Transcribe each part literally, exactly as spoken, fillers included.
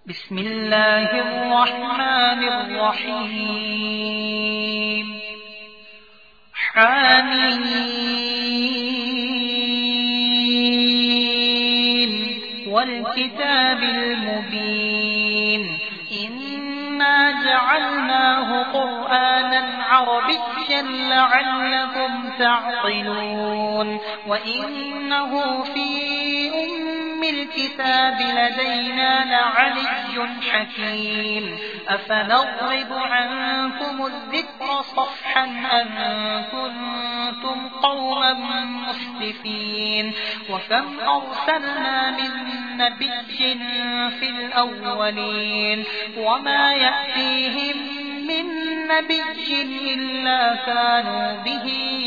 بسم الله الرحمن الرحيم حميم والكتاب المبين إنا جعلناه قرآنا عربيا لعلكم تعقلون وإنه في أم الكتاب لدينا لعلي حكيم أفنضرب عنكم الذكر صفحا أن كنتم قوما مسرفين وكم أرسلنا من نبي في الأولين وما يأتيهم من نبي إلا كانوا به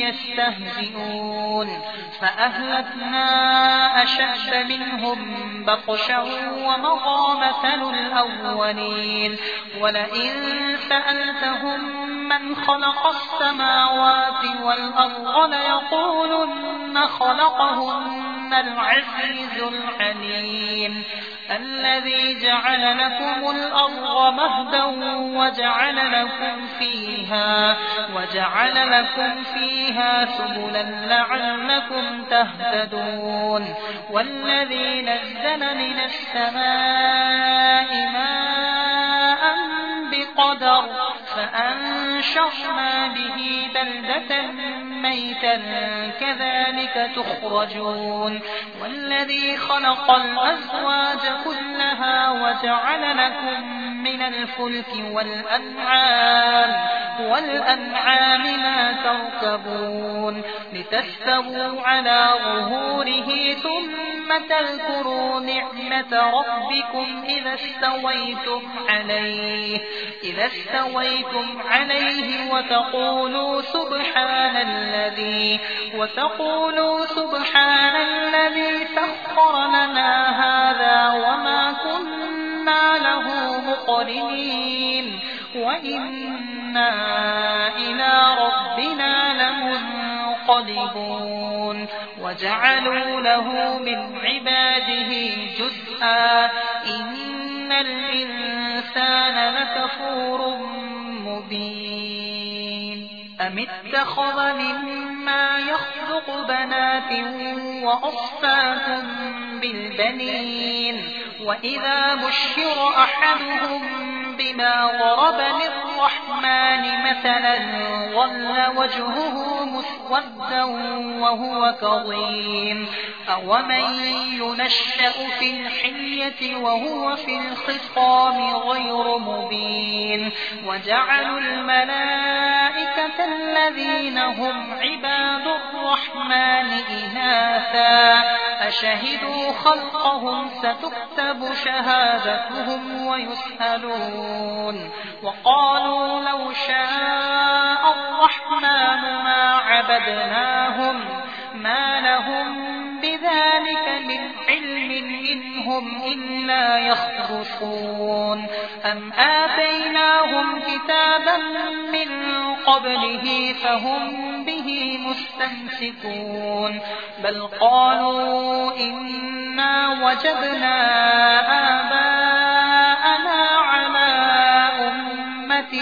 يستهزئون فأهلكنا أشد منهم بطشا ومضى مثل الأولين ولئن سألتهم من خلق السماوات والأرض ليقولن خلقهن العزيز الحليم الذي جعل لكم الأرض مهدا وجعل لكم فيها وجعل لكم فيها سبلا لعلكم تهتدون والذي نزل من السماء ماء بقدر فأنشرنا به بلدة ميتا كذلك تخرجون والذي خلق الأزواج كلها وجعل لكم من الفلك والأنعام والأنعام ما تركبون لتستووا على ظهوره ثم تذكروا نعمة ربكم إذا استويتم عليه إذا استويتم عليه وتقولوا سبحان الذي وتقولوا سبحان الذي سخر لنا هذا وما كنا له مقرنين وإنا إلى ربنا لمنقلبون وجعلوا له من عباده جزءا إن الإنسان لكفور مبين أم اتخذ مما يخلق بنات وأصفاكم بالبنين وإذا بشر أحدهم بما ضرب للرحمن مثلا ظل وجهه مسودا وهو كظيم أومن ينشأ في الحلية وهو في الخصام غير مبين وجعلوا الملائكة الذين هم عباد الرحمن إناثا أشهدوا خلقهم ستكتب شهادتهم ويسألون وقالوا لو شاء الرحمن ما عبدناهم ما لهم بذلك من علم إن هم إلا يخرصون أم آتيناهم كتابا من قبله فهم به مستمسكون بل قالوا إنا وجدنا آباءنا على أمة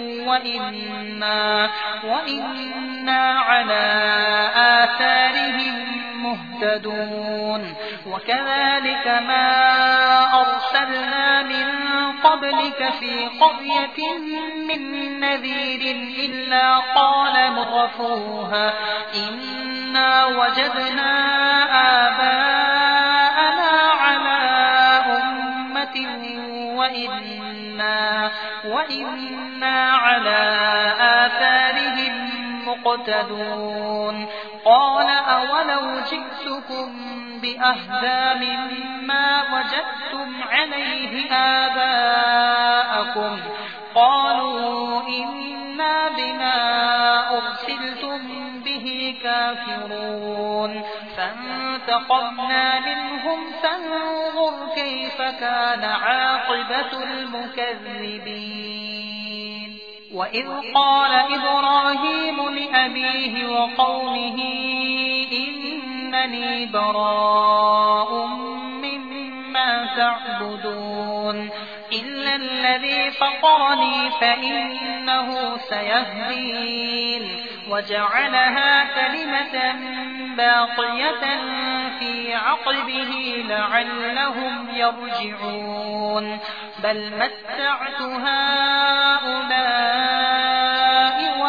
وإنا, وإنا على آثارهم مهتدون وكذلك ما أرسلنا من قبلك في قرية من نذير إلا قال مترفوها إنا وجدنا آباءنا على أمة وإنا, وإنا على آثارهم مقتدون قال أولو جئتكم بأهدى مما وجدتم عليه آباءكم قالوا إنا بما أرسلتم به كافرون فانتقمنا منهم فانظر كيف كان عاقبة المكذبين وإذ قال إبراهيم لأبيه وقومه إنني براء مما تعبدون يعملون إلا الذي فطرني فإنه سيهدين وجعلها كلمة باقية في عقبه لعلهم يرجعون بل متعت هؤلاء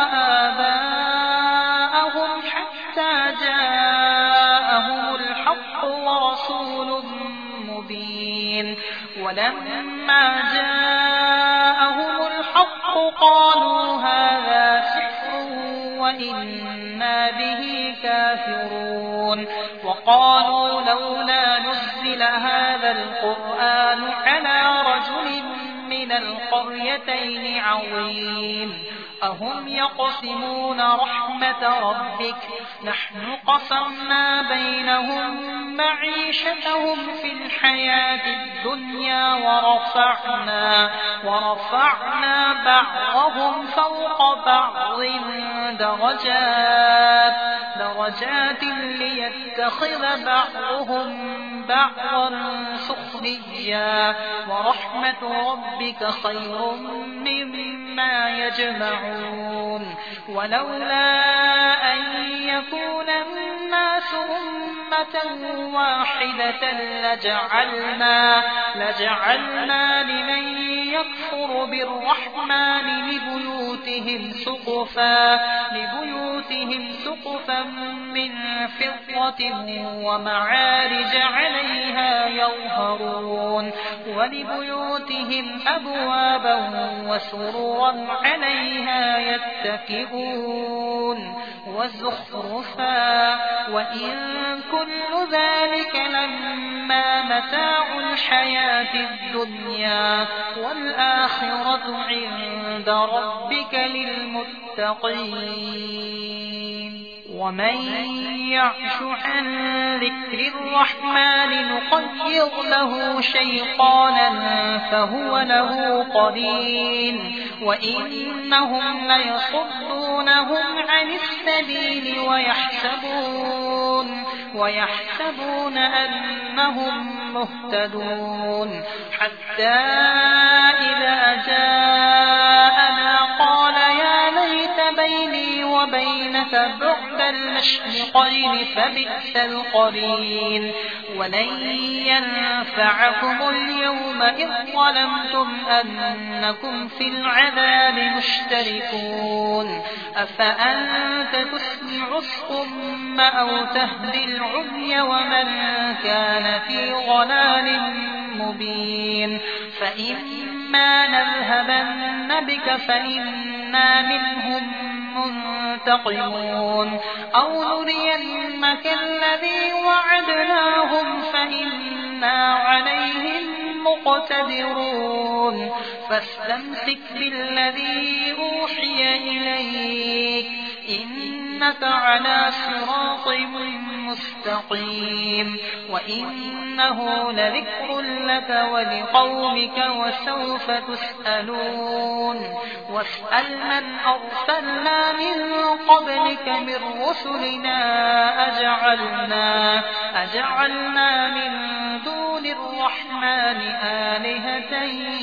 وآباءهم حتى جاءهم الحق ورسول مبين ولما جاءهم الحق قالوا هذا سحر وإنا به كافرون وقالوا لولا نزل هذا القرآن على رجل من القريتين عظيم أهم يقسمون رحمة ربك نحن قسمنا بينهم معيشتهم في الحياة الدنيا ورفعنا, ورفعنا بعضهم فوق بعض درجات, درجات ليتخذ بعضهم بعضا سخريا ورحمة ربك خير مما يجمعون ولولا أن يكون الناس أمة واحدة لجعلنا, لجعلنا لمن يكفر بالرحمن لبيوتهم سقفا, لبيوتهم سقفا من فضة ومعارج عليها يظهرون ولبيوتهم أبوابا وسررا عليها يتكئون وزخرفا وإن كل ذلك لما متاع الحياة الدنيا والآخرة عند ربك للمتقين ومن يعش عن ذكر الرحمن نقيض له شيطانا فهو له قرين وإنهم ليصدونهم عن السبيل ويحسبون, ويحسبون أنهم مهتدون حتى إذا جاءنا قال يا ليت بيني وبينك بعد المشرقين فبئس القرين ولن ينفعكم اليوم إذ ظلمتم أنكم في العذاب مشتركون أفأنت تسمع الصم أو تهدي العمي ومن كان في ضلال مبين فإما نذهبن بك فإنا منهم منتقمون أو نرينك الذي وعدناهم فإنا عليهم مقتدرون فاستمسك بالذي أوحي إليك إنك على صراط مستقيم وإنه لذكر لك ولقومك وسوف تسألون واسأل من أرسلنا من قبلك من رسلنا أجعلنا, أجعلنا من دون الرحمن آلهة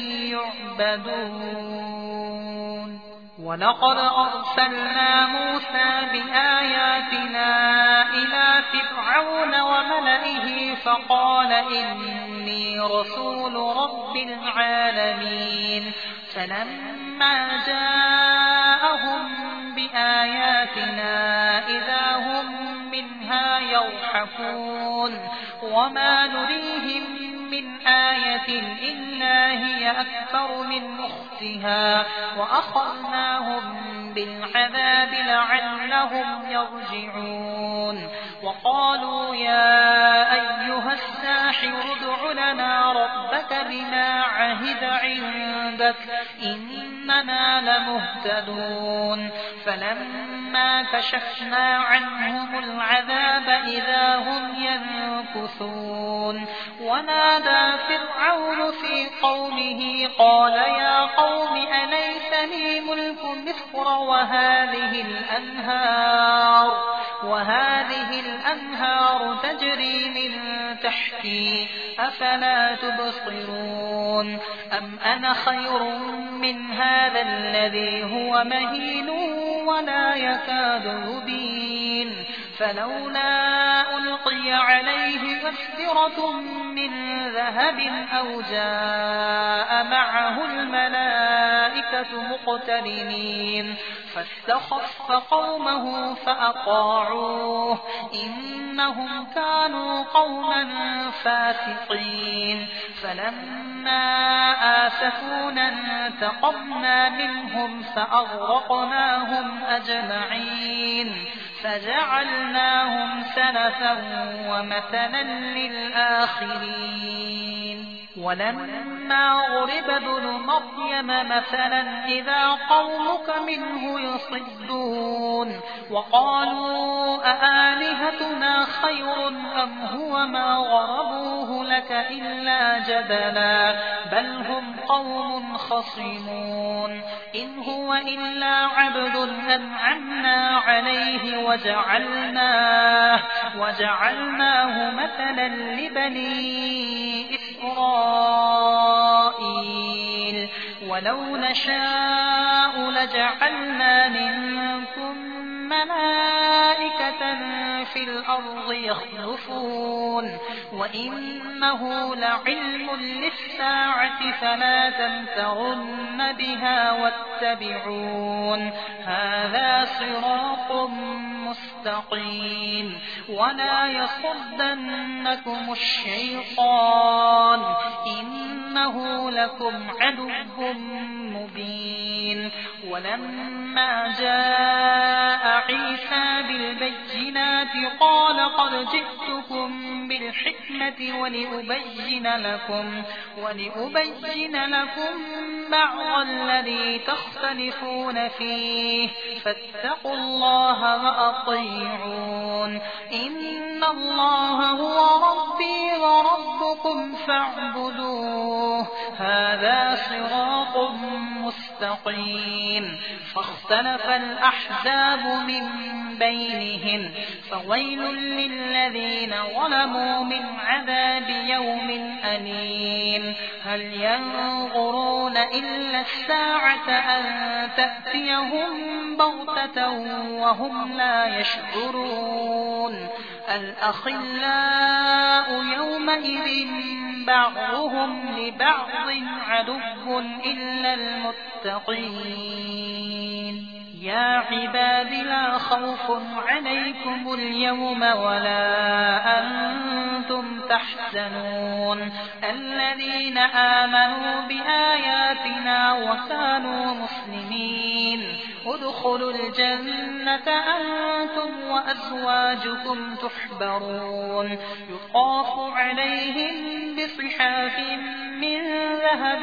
يعبدون ولقد أرسلنا موسى بآياتنا إلى فرعون وملئه فقال إني رسول رب العالمين فلما جاءهم بآياتنا إذا هم منها يضحكون وما نريهم من آية إلا هي أكثر من أختها وأخذناهم بالعذاب لعلهم يرجعون وقالوا يا أيها الساحر ادع لنا ربك بما عهد عندك إننا لمهتدون فلما كشفنا عنهم العذاب إذا هم ينكثون ونادى فرعون في قومه قال يا قوم أليس لي ملك مصر وهذه الأنهار وهذه الأنهار تجري من تحتي أفلا تبصرون يخلفون أم أنا خير من هذا الذي هو مهين ولا يكاد يبين فلولا ألقي عليه أسورة من ذهب أو جاء معه الملائكة مقترنين فاستخف قومه فأطاعوه إنهم كانوا قوما فاسقين فلما آسفونا انتقمنا منهم فأغرقناهم أجمعين فجعلناهم سلفا ومثلا للآخرين ولما ضرب ابن مريم مثلا إذا قومك منه يصدون وقالوا أآلهتنا خير أم هو ما ضربوه لك إلا جدلا بل هم قوم خصمون إن هو إلا عبد أنعمنا عليه وجعلناه, وجعلناه مثلا لبني إسرائيل ولو نشاء لجعلنا منكم ملائكة في الأرض يخلفون وإنه لعلم للساعة فلا تمترن بها واتبعون هذا صراط مستقيم ولا يصدنكم الشيطان إنه لكم عدو مبين ولما جاء عيسى بالبينات قال قد جئتكم بالحكمة ولأبين لكم, ولأبين لكم بعض الذي تختلفون فيه فاتقوا الله وأطيعون إن الله هو ربي وربكم فاعبدوه هذا صراط مستقيم فاختلف الأحزاب من بينهم فويل للذين ظلموا من عذاب يوم أليم هل ينظرون إلا الساعة أن تأتيهم بغتة وهم لا يشعرون الأخلاء يومئذ بعضهم لبعض عدو إلا المتقين يا عباد لا خوف عليكم اليوم ولا أنتم تحزنون الذين آمنوا بآياتنا وكانوا مسلمين ادخلوا الجنة أنتم وأزواجكم تحبرون يطاف عليهم بصحاف من ذهب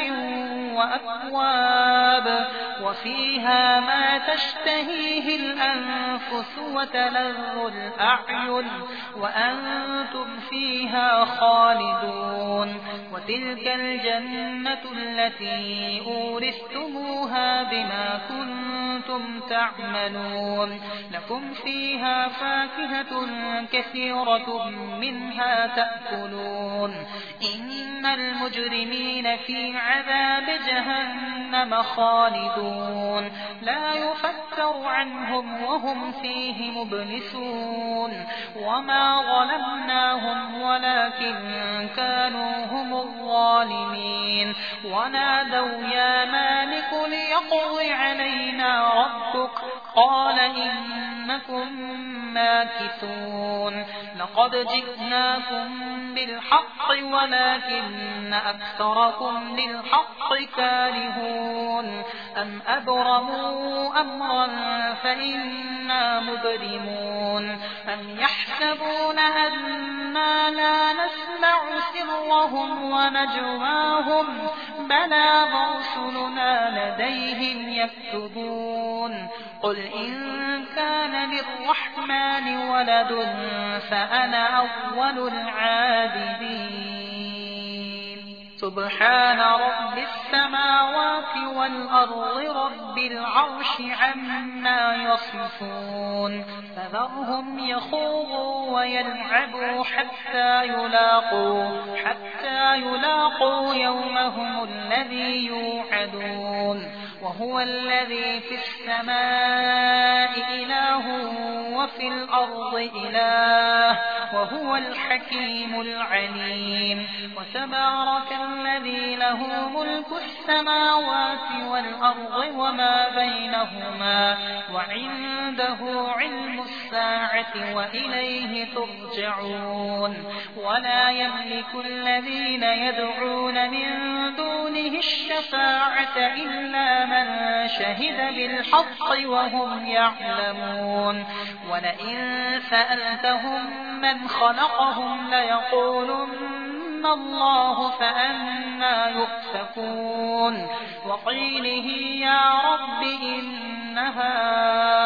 وأكواب وفيها ما تشتهيه الأنفس وتلذ الأعين وأنتم فيها خالدون وتلك الجنة التي أورثتموها بما كنتم تعملون لكم فيها فاكهة كثيرة منها تأكلون إن المجرمين في عذاب جهنم خالدون لا يفتر عنهم وهم فيه مبلسون وما ظلمناهم ولكن كانوا هم الظالمين ونادوا يا مالك ليقض علينا ربك قال إنكم ماكثون لقد جئناكم بالحق ولكن أكثركم للحق كارهون أم أبرموا أمرا فإنا مبرمون أم يحسبون أنا لا نسمع سرهم ونجواهم بلى رسلنا لديهم يكتبون قل إن كان للرحمن ولد فأنا أول العابدين سبحان رب السماوات والأرض رب العرش عما يصفون فذرهم يخوضوا ويلعبوا حتى يلاقوا حتى يلاقوا يومهم الذي يوعدون وهو الذي في السماء إله وفي الأرض إله وهو الحكيم العليم وتبارك الذي له ملك السماوات والأرض وما بينهما وعنده علم الساعة وإليه ترجعون ولا يملك الذين يدعون من دونه الشفاعة إلا من شهد بالحق وهم يعلمون ولئن سألتهم من خلقهم ليقولن الله فأنى يؤفكون وقيله يا رب إن هؤلاء